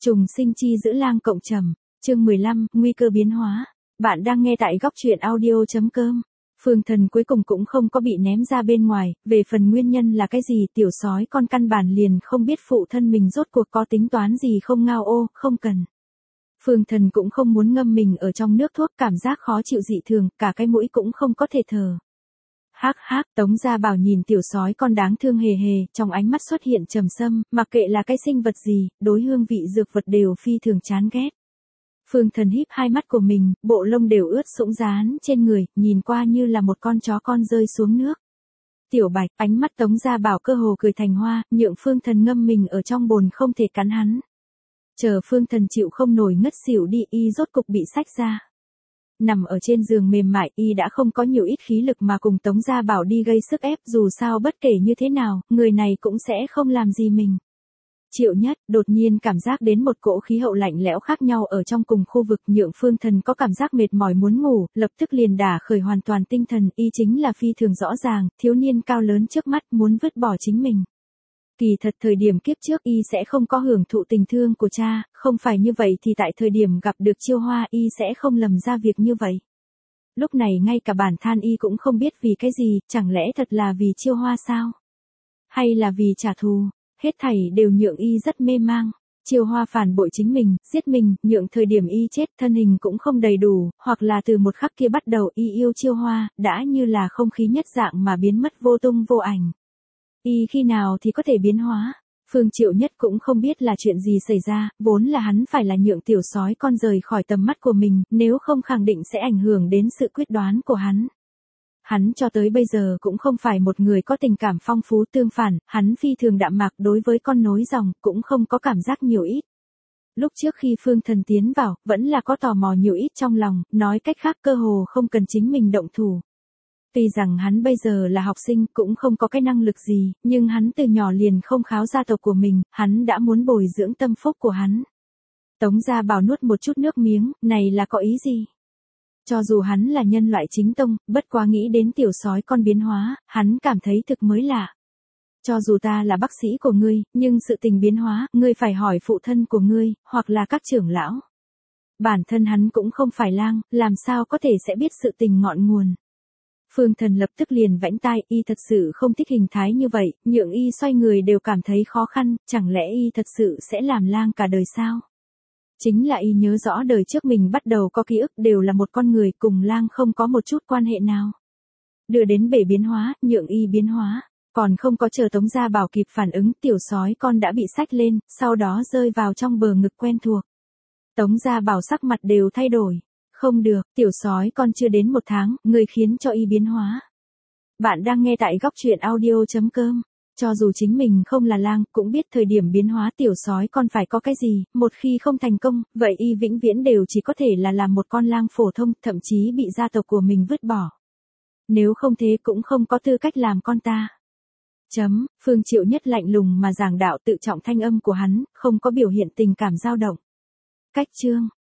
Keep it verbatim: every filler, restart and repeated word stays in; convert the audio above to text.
Trùng sinh chi giữ lang cộng trầm, chương mười lăm, nguy cơ biến hóa. Bạn đang nghe tại góc truyện audio.com. Phương Thần cuối cùng cũng không có bị ném ra bên ngoài, về phần nguyên nhân là cái gì tiểu sói con căn bản liền không biết phụ thân mình rốt cuộc có tính toán gì không ngao ô, không cần. Phương Thần cũng không muốn ngâm mình ở trong nước thuốc, cảm giác khó chịu dị thường, cả cái mũi cũng không có thể thở. Hắc hắc, Tống Gia Bảo nhìn tiểu sói con đáng thương hề hề, trong ánh mắt xuất hiện trầm sâm, mặc kệ là cái sinh vật gì, đối hương vị dược vật đều phi thường chán ghét. Phương Thần híp hai mắt của mình, bộ lông đều ướt sũng dán trên người, nhìn qua như là một con chó con rơi xuống nước. Tiểu Bạch, ánh mắt Tống Gia Bảo cơ hồ cười thành hoa, nhượng Phương Thần ngâm mình ở trong bồn không thể cắn hắn. Chờ Phương Thần chịu không nổi ngất xỉu đi, y rốt cục bị xách ra. Nằm ở trên giường mềm mại, y đã không có nhiều ít khí lực mà cùng Tống Gia Bảo đi gây sức ép, dù sao bất kể như thế nào, người này cũng sẽ không làm gì mình. Triệu Nhất, đột nhiên cảm giác đến một cỗ khí hậu lạnh lẽo khác nhau ở trong cùng khu vực, nhượng Phương Thần có cảm giác mệt mỏi muốn ngủ, lập tức liền đả khởi hoàn toàn tinh thần, y chính là phi thường rõ ràng, thiếu niên cao lớn trước mắt muốn vứt bỏ chính mình. Kỳ thật thời điểm kiếp trước y sẽ không có hưởng thụ tình thương của cha, không phải như vậy thì tại thời điểm gặp được Chiêu Hoa y sẽ không lầm ra việc như vậy. Lúc này ngay cả bản than y cũng không biết vì cái gì, chẳng lẽ thật là vì Chiêu Hoa sao? Hay là vì trả thù? Hết thảy đều nhượng y rất mê mang. Chiêu Hoa phản bội chính mình, giết mình, nhượng thời điểm y chết thân hình cũng không đầy đủ, hoặc là từ một khắc kia bắt đầu y yêu Chiêu Hoa, đã như là không khí nhất dạng mà biến mất vô tung vô ảnh. Y khi nào thì có thể biến hóa? Phương Triệu Nhất cũng không biết là chuyện gì xảy ra, vốn là hắn phải là nhượng tiểu sói con rời khỏi tầm mắt của mình, nếu không khẳng định sẽ ảnh hưởng đến sự quyết đoán của hắn. Hắn cho tới bây giờ cũng không phải một người có tình cảm phong phú, tương phản, hắn phi thường đạm mạc đối với con nối dòng, cũng không có cảm giác nhiều ít. Lúc trước khi Phương Thần tiến vào, vẫn là có tò mò nhiều ít trong lòng, nói cách khác cơ hồ không cần chính mình động thủ. Tuy rằng hắn bây giờ là học sinh cũng không có cái năng lực gì, nhưng hắn từ nhỏ liền không kháo gia tộc của mình, hắn đã muốn bồi dưỡng tâm phúc của hắn. Tống Gia Bảo nuốt một chút nước miếng, này là có ý gì? Cho dù hắn là nhân loại chính tông, bất quá nghĩ đến tiểu sói con biến hóa, hắn cảm thấy thực mới lạ. Cho dù ta là bác sĩ của ngươi, nhưng sự tình biến hóa, ngươi phải hỏi phụ thân của ngươi, hoặc là các trưởng lão. Bản thân hắn cũng không phải lang, làm sao có thể sẽ biết sự tình ngọn nguồn. Phương Thần lập tức liền vẫy tai, y thật sự không thích hình thái như vậy, nhượng y xoay người đều cảm thấy khó khăn, chẳng lẽ y thật sự sẽ làm lang cả đời sao? Chính là y nhớ rõ đời trước mình bắt đầu có ký ức đều là một con người cùng lang không có một chút quan hệ nào. Đưa đến bể biến hóa, nhượng y biến hóa, còn không có chờ Tống Gia Bảo kịp phản ứng, tiểu sói con đã bị xách lên, sau đó rơi vào trong bờ ngực quen thuộc. Tống Gia Bảo sắc mặt đều thay đổi. Không được, tiểu sói con chưa đến một tháng, người khiến cho y biến hóa. Bạn đang nghe tại góc truyện audio.com. Cho dù chính mình không là lang, cũng biết thời điểm biến hóa tiểu sói con phải có cái gì, một khi không thành công, vậy y vĩnh viễn đều chỉ có thể là làm một con lang phổ thông, thậm chí bị gia tộc của mình vứt bỏ. Nếu không thế cũng không có tư cách làm con ta. Chấm, Phương Triệu Nhất lạnh lùng mà giảng đạo, tự trọng thanh âm của hắn, không có biểu hiện tình cảm dao động. Cách chương.